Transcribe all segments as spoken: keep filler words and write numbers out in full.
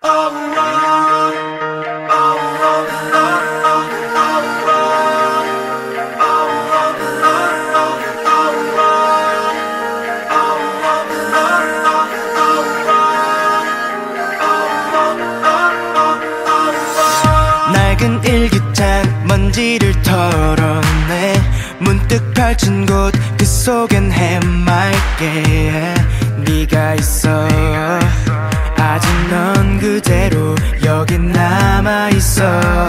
낡은 일기장 먼지를 털어내 문득 펼친 곳 그 속엔 해맑게 네가 있어. 아직 넌 그대로 여기 남아있어.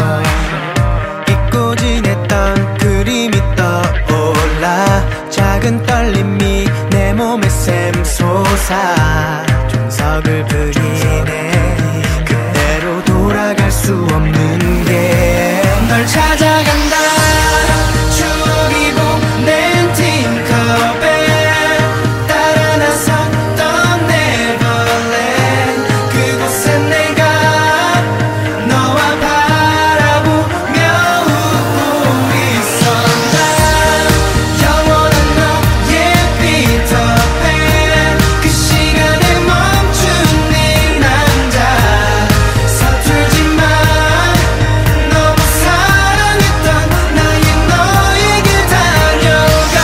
잊고 지냈던 그림이 떠올라 작은 떨림이 내 몸에 샘솟아 정석을 부리네. 그대로 돌아갈 수 없는 게 널 찾아간다. 추억이 보낸 틴커벨 따라 나섰던 네버랜드. 그곳에 내가 너와 바라보며 웃고 있어. 난 영원한 너의 피터팬. 그 시간에 멈춘 네 남자. 서툴지만 너무 사랑했던 나의 너에게 달려가.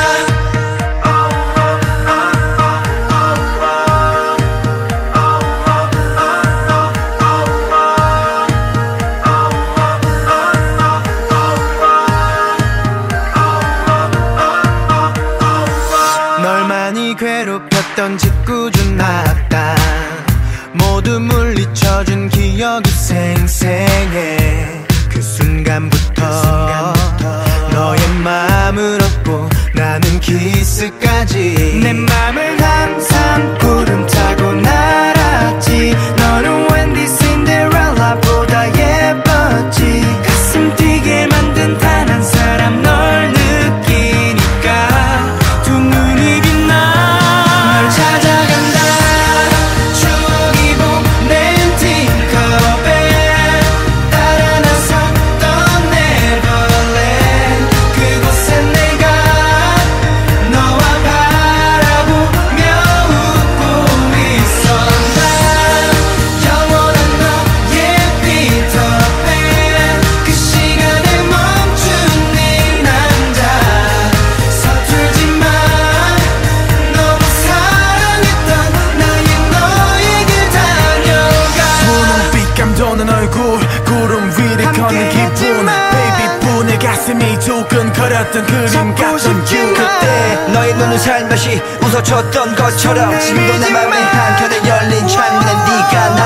널 많이 괴롭혔던 짓궂은 악당 모두 물리쳐준 기억이 생생해. 그 순간부터 너의 마음을 얻고 나는 키스까지. 내 맘을 항상 구름 타고 날았지. 너는 웬디 신데렐라보다 예뻤지. 가슴 뛰게 만든 단 한 사람 널 느끼니까 두 눈이 빛나. 널 찾아간다. 추억이 보낸 틴커벨 따라 나섰던 네버랜드. 그곳에 내가 너와 바라보며 웃고 있어. 난 영원한 너의 피터팬. 그 시간에 멈춘 네 남자. 서툴지만 너무 사랑했던 나의 너에게 달려가. 분홍빛 감도는 얼굴 구름 위를 걷는 기분. Baby 내 가슴이 두근거렸던 그림 같던 유. 그때 너의 눈은 살며시 웃어줬던 것처럼 지금도 내 맘의 한켠에 열린 창문에 네가